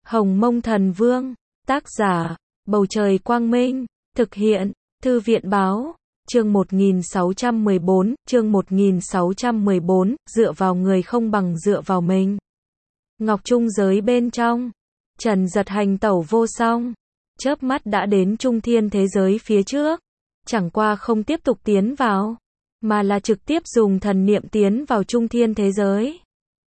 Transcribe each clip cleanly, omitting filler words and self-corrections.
Hồng Mông Thần Vương, tác giả, Bầu Trời Quang Minh, thực hiện, Thư viện Báo, chương 1614, dựa vào người không bằng dựa vào mình. Ngọc Trung giới bên trong, Trần Giật hành tẩu vô song, chớp mắt đã đến trung thiên thế giới phía trước, chẳng qua không tiếp tục tiến vào, mà là trực tiếp dùng thần niệm tiến vào trung thiên thế giới.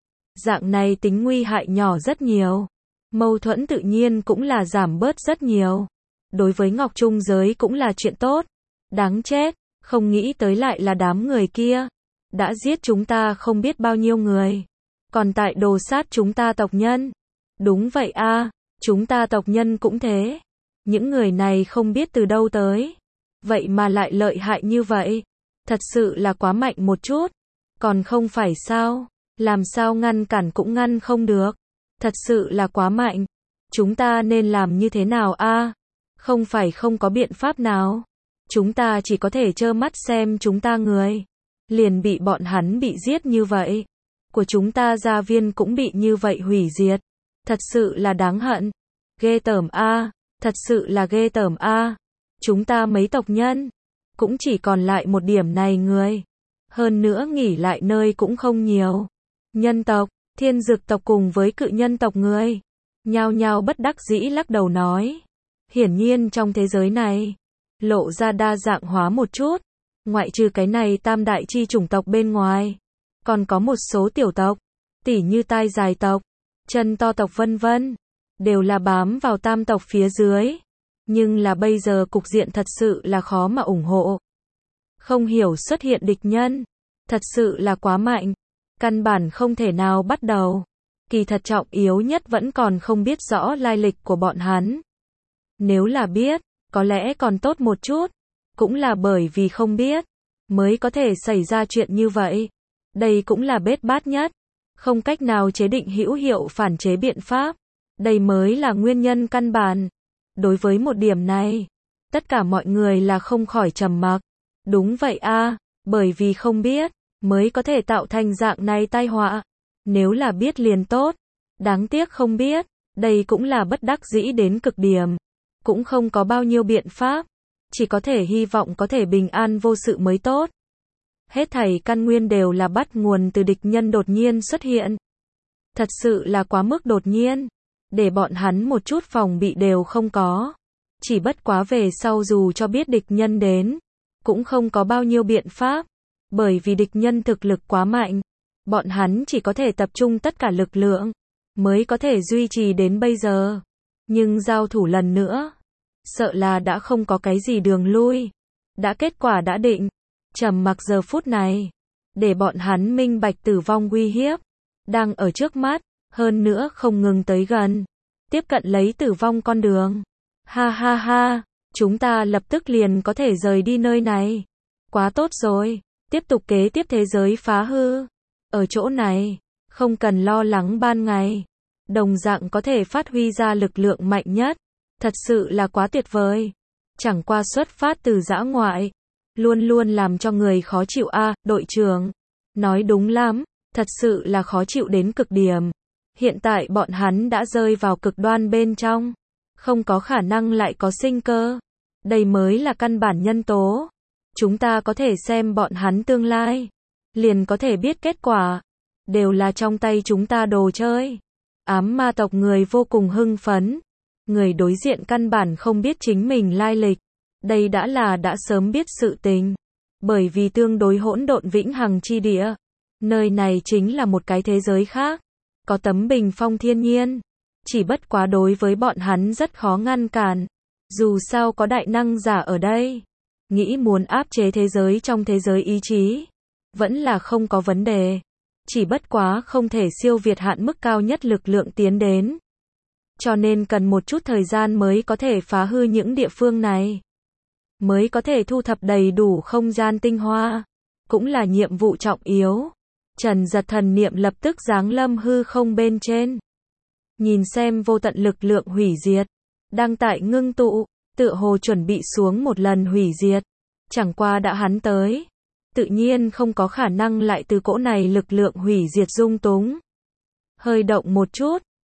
Dạng này tính nguy hại nhỏ rất nhiều, mâu thuẫn tự nhiên cũng là giảm bớt rất nhiều. Đối với Ngọc Trung giới cũng là chuyện tốt. Đáng chết, không nghĩ tới lại là đám người kia. Đã giết chúng ta không biết bao nhiêu người. Còn tại đồ sát chúng ta tộc nhân. Đúng vậy a, chúng ta tộc nhân cũng thế. Những người này không biết từ đâu tới. Vậy mà lại lợi hại như vậy. Thật sự là quá mạnh một chút. Còn không phải sao, làm sao ngăn cản cũng ngăn không được. Thật sự là quá mạnh. Chúng ta nên làm như thế nào a? Không phải không có biện pháp nào. Chúng ta chỉ có thể trơ mắt xem chúng ta người liền bị bọn hắn bị giết như vậy. Của chúng ta gia viên cũng bị như vậy hủy diệt. Thật sự là đáng hận. Ghê tởm a, thật sự là ghê tởm a. Chúng ta mấy tộc nhân cũng chỉ còn lại một điểm này người. Hơn nữa nghỉ lại nơi cũng không nhiều. Nhân tộc, thiên dược tộc cùng với cự nhân tộc người nhao nhao bất đắc dĩ lắc đầu nói. Hiển nhiên trong thế giới này lộ ra đa dạng hóa một chút. Ngoại trừ cái này tam đại chi chủng tộc bên ngoài, còn có một số tiểu tộc, tỉ như tai dài tộc, chân to tộc vân vân, đều là bám vào tam tộc phía dưới. Nhưng là bây giờ cục diện thật sự là khó mà ủng hộ. Không hiểu xuất hiện địch nhân, thật sự là quá mạnh, căn bản không thể nào bắt đầu. Kỳ thật trọng yếu nhất vẫn còn không biết rõ lai lịch của bọn hắn. Nếu là biết, có lẽ còn tốt một chút. Cũng là bởi vì không biết, mới có thể xảy ra chuyện như vậy. Đây cũng là bết bát nhất. Không cách nào chế định hữu hiệu phản chế biện pháp. Đây mới là nguyên nhân căn bản. Đối với một điểm này, tất cả mọi người là không khỏi trầm mặc. Đúng vậy a, bởi vì không biết, mới có thể tạo thành dạng này tai họa. Nếu là biết liền tốt. Đáng tiếc không biết, đây cũng là bất đắc dĩ đến cực điểm. Cũng không có bao nhiêu biện pháp. Chỉ có thể hy vọng có thể bình an vô sự mới tốt. Hết thảy căn nguyên đều là bắt nguồn từ địch nhân đột nhiên xuất hiện. Thật sự là quá mức đột nhiên. Để bọn hắn một chút phòng bị đều không có. Chỉ bất quá về sau dù cho biết địch nhân đến, cũng không có bao nhiêu biện pháp. Bởi vì địch nhân thực lực quá mạnh. Bọn hắn chỉ có thể tập trung tất cả lực lượng, mới có thể duy trì đến bây giờ. Nhưng giao thủ lần nữa, sợ là đã không có cái gì đường lui. Đã kết quả đã định. Trầm mặc giờ phút này, để bọn hắn minh bạch tử vong uy hiếp đang ở trước mắt, hơn nữa không ngừng tới gần, tiếp cận lấy tử vong con đường. Ha ha ha, chúng ta lập tức liền có thể rời đi nơi này. Quá tốt rồi, tiếp tục kế tiếp thế giới phá hư. Ở chỗ này, không cần lo lắng ban ngày, đồng dạng có thể phát huy ra lực lượng mạnh nhất. Thật sự là quá tuyệt vời. Chẳng qua xuất phát từ dã ngoại, luôn luôn làm cho người khó chịu a, đội trưởng. Nói đúng lắm, thật sự là khó chịu đến cực điểm. Hiện tại bọn hắn đã rơi vào cực đoan bên trong, không có khả năng lại có sinh cơ. Đây mới là căn bản nhân tố. Chúng ta có thể xem bọn hắn tương lai, liền có thể biết kết quả. Đều là trong tay chúng ta đồ chơi. Ám ma tộc người vô cùng hưng phấn. Người đối diện căn bản không biết chính mình lai lịch. Đây đã sớm biết sự tình. Bởi vì tương đối hỗn độn vĩnh hằng chi địa. Nơi này chính là một cái thế giới khác. Có tấm bình phong thiên nhiên. Chỉ bất quá đối với bọn hắn rất khó ngăn cản. Dù sao có đại năng giả ở đây. Nghĩ muốn áp chế thế giới trong thế giới ý chí. Vẫn là không có vấn đề. Chỉ bất quá không thể siêu việt hạn mức cao nhất lực lượng tiến đến. Cho nên cần một chút thời gian mới có thể phá hư những địa phương này. Mới có thể thu thập đầy đủ không gian tinh hoa. Cũng là nhiệm vụ trọng yếu. Trần Giật thần niệm lập tức giáng lâm hư không bên trên. Nhìn xem vô tận lực lượng hủy diệt. Đang tại ngưng tụ, tựa hồ chuẩn bị xuống một lần hủy diệt. Chẳng qua đã hắn tới. Tự nhiên không có khả năng lại từ cỗ này lực lượng hủy diệt dung túng. Hơi động một chút,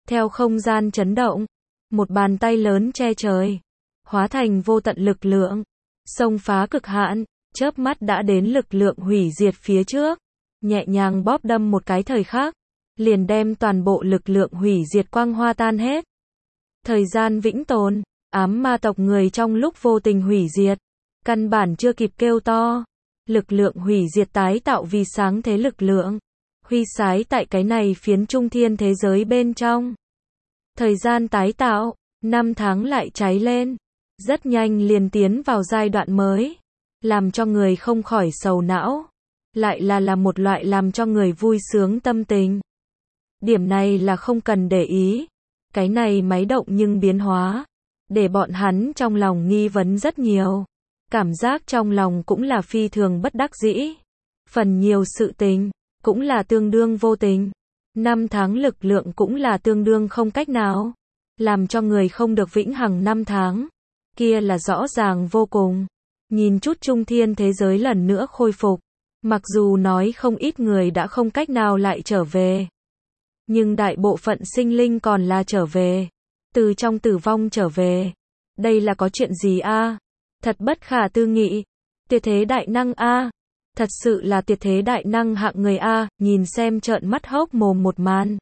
Theo không gian chấn động, một bàn tay lớn che trời, hóa thành vô tận lực lượng, xông phá cực hạn, chớp mắt đã đến lực lượng hủy diệt phía trước, nhẹ nhàng bóp đâm một cái thời khắc, liền đem toàn bộ lực lượng hủy diệt quang hoa tan hết. Thời gian vĩnh tồn, ám ma tộc người trong lúc vô tình hủy diệt, căn bản chưa kịp kêu to, lực lượng hủy diệt tái tạo vì sáng thế lực lượng, huy sái tại cái này phiến trung thiên thế giới bên trong. Thời gian tái tạo, 5 tháng lại cháy lên, rất nhanh liền tiến vào giai đoạn mới, làm cho người không khỏi sầu não, lại là một loại làm cho người vui sướng tâm tình. Điểm này là không cần để ý, cái này máy động nhưng biến hóa, để bọn hắn trong lòng nghi vấn rất nhiều, cảm giác trong lòng cũng là phi thường bất đắc dĩ, phần nhiều sự tình, cũng là tương đương vô tình, 5 tháng lực lượng cũng là tương đương không cách nào, làm cho người không được vĩnh hằng 5 tháng, kia là rõ ràng vô cùng, nhìn chút trung thiên thế giới lần nữa khôi phục, mặc dù nói không ít người đã không cách nào lại trở về, nhưng đại bộ phận sinh linh còn là trở về, từ trong tử vong trở về, đây là có chuyện gì a? Thật bất khả tư nghị, tuyệt thế đại năng a, thật sự là tuyệt thế đại năng hạng người a, nhìn xem trợn mắt hốc mồm một màn,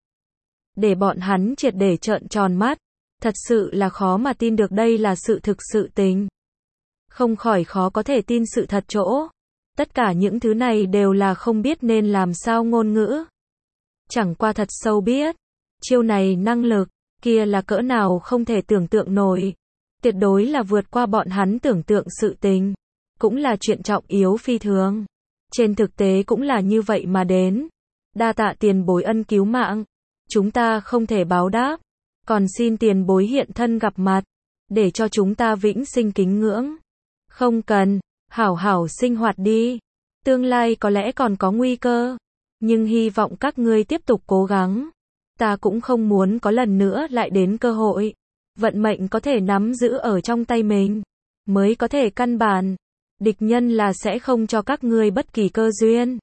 để bọn hắn triệt để trợn tròn mắt, thật sự là khó mà tin được đây là sự thực sự tình, không khỏi khó có thể tin sự thật chỗ, tất cả những thứ này đều là không biết nên làm sao ngôn ngữ, chẳng qua thật sâu biết, chiêu này năng lực, kia là cỡ nào không thể tưởng tượng nổi, tuyệt đối là vượt qua bọn hắn tưởng tượng sự tình, cũng là chuyện trọng yếu phi thường, trên thực tế cũng là như vậy mà đến, đa tạ tiền bối ân cứu mạng, chúng ta không thể báo đáp, còn xin tiền bối hiện thân gặp mặt, để cho chúng ta vĩnh sinh kính ngưỡng, không cần, hảo hảo sinh hoạt đi, tương lai có lẽ còn có nguy cơ, nhưng hy vọng các ngươi tiếp tục cố gắng, ta cũng không muốn có lần nữa lại đến cơ hội, vận mệnh có thể nắm giữ ở trong tay mình, mới có thể căn bản, địch nhân là sẽ không cho các ngươi bất kỳ cơ duyên.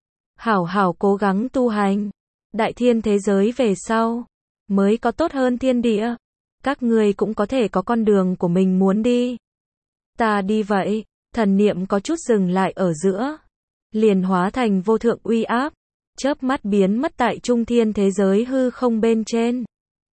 Hảo hảo cố gắng tu hành, đại thiên thế giới về sau, mới có tốt hơn thiên địa, các ngươi cũng có thể có con đường của mình muốn đi. Ta đi vậy, thần niệm có chút dừng lại ở giữa, liền hóa thành vô thượng uy áp, chớp mắt biến mất tại trung thiên thế giới hư không bên trên.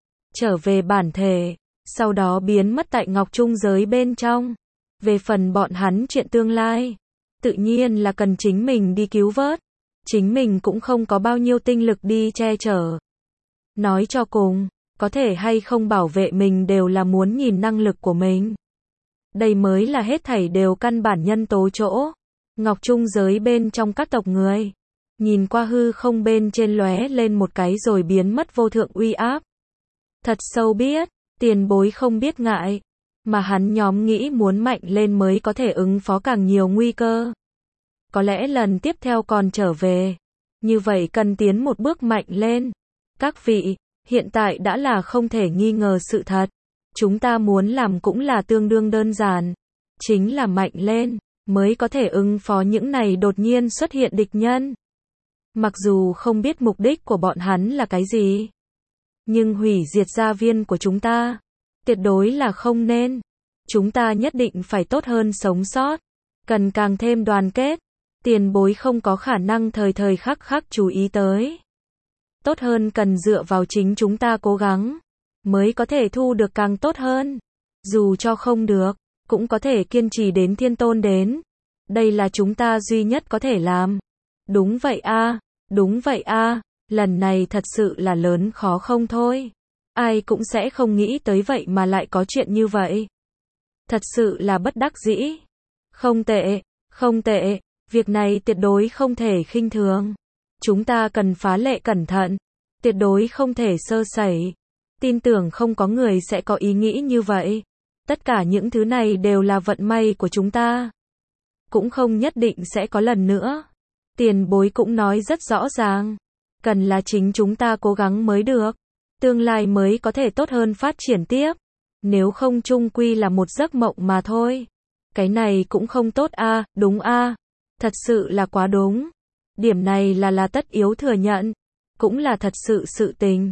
Trở về bản thể, sau đó biến mất tại ngọc trung giới bên trong. Về phần bọn hắn chuyện tương lai, tự nhiên là cần chính mình đi cứu vớt, chính mình cũng không có bao nhiêu tinh lực đi che chở. Nói cho cùng, có thể hay không bảo vệ mình đều là muốn nhìn năng lực của mình. Đây mới là hết thảy đều căn bản nhân tố chỗ. Ngọc trung giới bên trong các tộc người, nhìn qua hư không bên trên lóe lên một cái rồi biến mất vô thượng uy áp. Thật sâu biết, tiền bối không biết ngại, mà hắn nhóm nghĩ muốn mạnh lên mới có thể ứng phó càng nhiều nguy cơ. Có lẽ lần tiếp theo còn trở về, như vậy cần tiến một bước mạnh lên. Các vị, hiện tại đã là không thể nghi ngờ sự thật, chúng ta muốn làm cũng là tương đương đơn giản, chính là mạnh lên, mới có thể ứng phó những này đột nhiên xuất hiện địch nhân. Mặc dù không biết mục đích của bọn hắn là cái gì, nhưng hủy diệt gia viên của chúng ta, tuyệt đối là không nên. Chúng ta nhất định phải tốt hơn sống sót, cần càng thêm đoàn kết, tiền bối không có khả năng thời thời khắc khắc chú ý tới. Tốt hơn cần dựa vào chính chúng ta cố gắng, mới có thể thu được càng tốt hơn. Dù cho không được, cũng có thể kiên trì đến thiên tôn đến. Đây là chúng ta duy nhất có thể làm. Đúng vậy a, đúng vậy a, lần này thật sự là lớn khó không thôi. Ai cũng sẽ không nghĩ tới vậy mà lại có chuyện như vậy. Thật sự là bất đắc dĩ. Không tệ, không tệ, việc này tuyệt đối không thể khinh thường. Chúng ta cần phá lệ cẩn thận, tuyệt đối không thể sơ sẩy. Tin tưởng không có người sẽ có ý nghĩ như vậy. Tất cả những thứ này đều là vận may của chúng ta. Cũng không nhất định sẽ có lần nữa. Tiền bối cũng nói rất rõ ràng. Cần là chính chúng ta cố gắng mới được. Tương lai mới có thể tốt hơn phát triển tiếp. Nếu không chung quy là một giấc mộng mà thôi. Cái này cũng không tốt a, đúng a. Thật sự là quá đúng. Điểm này là tất yếu thừa nhận. Cũng là thật sự sự tình.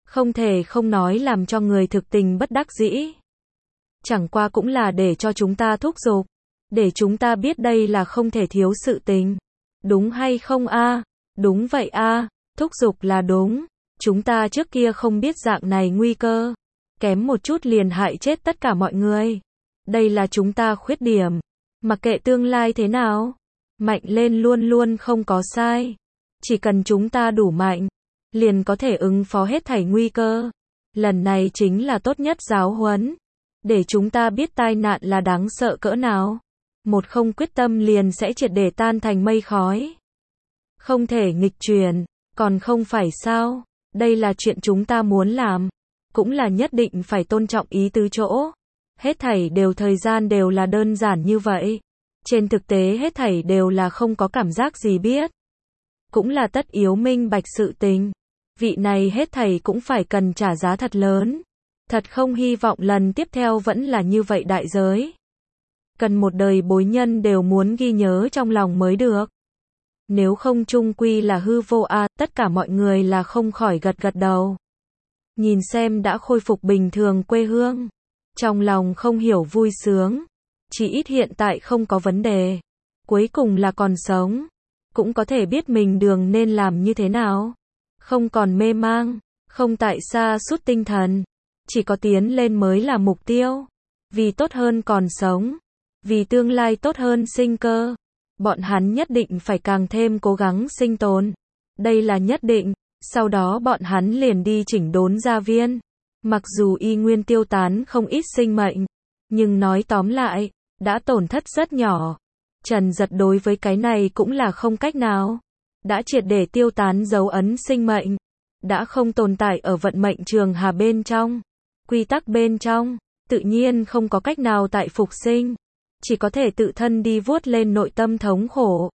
Không thể không nói làm cho người thực tình bất đắc dĩ. Chẳng qua cũng là để cho chúng ta thúc giục, để chúng ta biết đây là không thể thiếu sự tình. Đúng hay không a? Đúng vậy a, thúc giục là đúng. Chúng ta trước kia không biết dạng này nguy cơ, kém một chút liền hại chết tất cả mọi người. Đây là chúng ta khuyết điểm. Mặc kệ tương lai thế nào, mạnh lên luôn luôn không có sai. Chỉ cần chúng ta đủ mạnh, liền có thể ứng phó hết thảy nguy cơ. Lần này chính là tốt nhất giáo huấn, để chúng ta biết tai nạn là đáng sợ cỡ nào. Một không quyết tâm liền sẽ triệt để tan thành mây khói. Không thể nghịch chuyển, còn không phải sao? Đây là chuyện chúng ta muốn làm, cũng là nhất định phải tôn trọng ý tứ chỗ. Hết thảy đều thời gian đều là đơn giản như vậy. Trên thực tế hết thảy đều là không có cảm giác gì biết. Cũng là tất yếu minh bạch sự tình. Vị này hết thảy cũng phải cần trả giá thật lớn. Thật không hy vọng lần tiếp theo vẫn là như vậy đại giới. Cần một đời bối nhân đều muốn ghi nhớ trong lòng mới được. Nếu không chung quy là hư vô a, tất cả mọi người là không khỏi gật gật đầu. Nhìn xem đã khôi phục bình thường quê hương. Trong lòng không hiểu vui sướng. Chỉ ít hiện tại không có vấn đề. Cuối cùng là còn sống. Cũng có thể biết mình đường nên làm như thế nào. Không còn mê mang. Không tại xa sút tinh thần. Chỉ có tiến lên mới là mục tiêu. Vì tốt hơn còn sống. Vì tương lai tốt hơn sinh cơ. Bọn hắn nhất định phải càng thêm cố gắng sinh tồn. Đây là nhất định. Sau đó bọn hắn liền đi chỉnh đốn gia viên. Mặc dù y nguyên tiêu tán không ít sinh mệnh. Nhưng nói tóm lại, đã tổn thất rất nhỏ. Trần Giật đối với cái này cũng là không cách nào. Đã triệt để tiêu tán dấu ấn sinh mệnh. Đã không tồn tại ở vận mệnh trường hà bên trong. Quy tắc bên trong. Tự nhiên không có cách nào tại phục sinh. Chỉ có thể tự thân đi vuốt lên nội tâm thống khổ.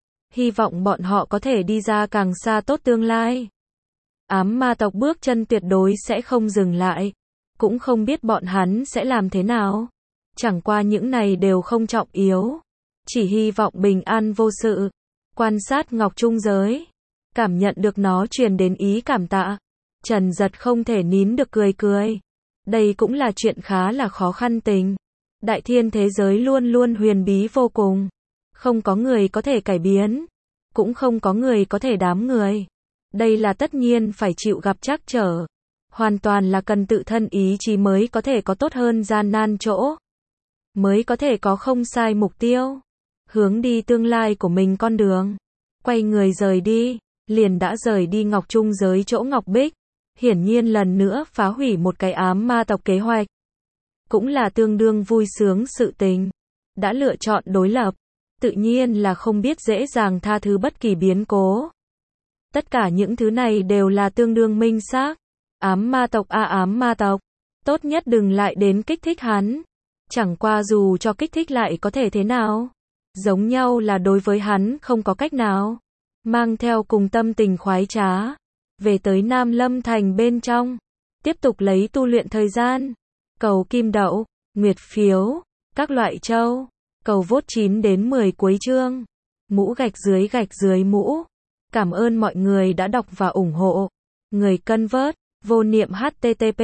Hy vọng bọn họ có thể đi ra càng xa tốt tương lai. Ám ma tộc bước chân tuyệt đối sẽ không dừng lại. Cũng không biết bọn hắn sẽ làm thế nào. Chẳng qua những này đều không trọng yếu. Chỉ hy vọng bình an vô sự. Quan sát ngọc trung giới. Cảm nhận được nó truyền đến ý cảm tạ. Trần Giật không thể nín được cười cười. Đây cũng là chuyện khá là khó khăn tình. Đại thiên thế giới luôn luôn huyền bí vô cùng. Không có người có thể cải biến. Cũng không có người có thể đám người. Đây là tất nhiên phải chịu gặp trắc trở. Hoàn toàn là cần tự thân ý chí mới có thể có tốt hơn gian nan chỗ. Mới có thể có không sai mục tiêu. Hướng đi tương lai của mình con đường. Quay người rời đi. Liền đã rời đi ngọc trung giới chỗ Ngọc Bích. Hiển nhiên lần nữa phá hủy một cái ám ma tộc kế hoạch. Cũng là tương đương vui sướng sự tình. Đã lựa chọn đối lập. Tự nhiên là không biết dễ dàng tha thứ bất kỳ biến cố. Tất cả những thứ này đều là tương đương minh xác. Ám ma tộc ám ma tộc. Tốt nhất đừng lại đến kích thích hắn. Chẳng qua dù cho kích thích lại có thể thế nào. Giống nhau là đối với hắn không có cách nào. Mang theo cùng tâm tình khoái trá. Về tới Nam Lâm Thành bên trong. Tiếp tục lấy tu luyện thời gian. Cầu kim đậu, nguyệt phiếu, các loại châu. Cầu vote 9 đến 10 cuối chương. Mũ gạch dưới mũ. Cảm ơn mọi người đã đọc và ủng hộ. Người cân vớt, vô niệm http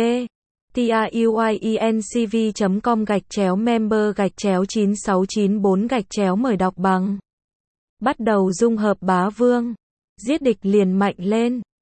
truyencv.com/member/9694 mời đọc bằng. Bắt đầu dung hợp bá vương. Giết địch liền mạnh lên.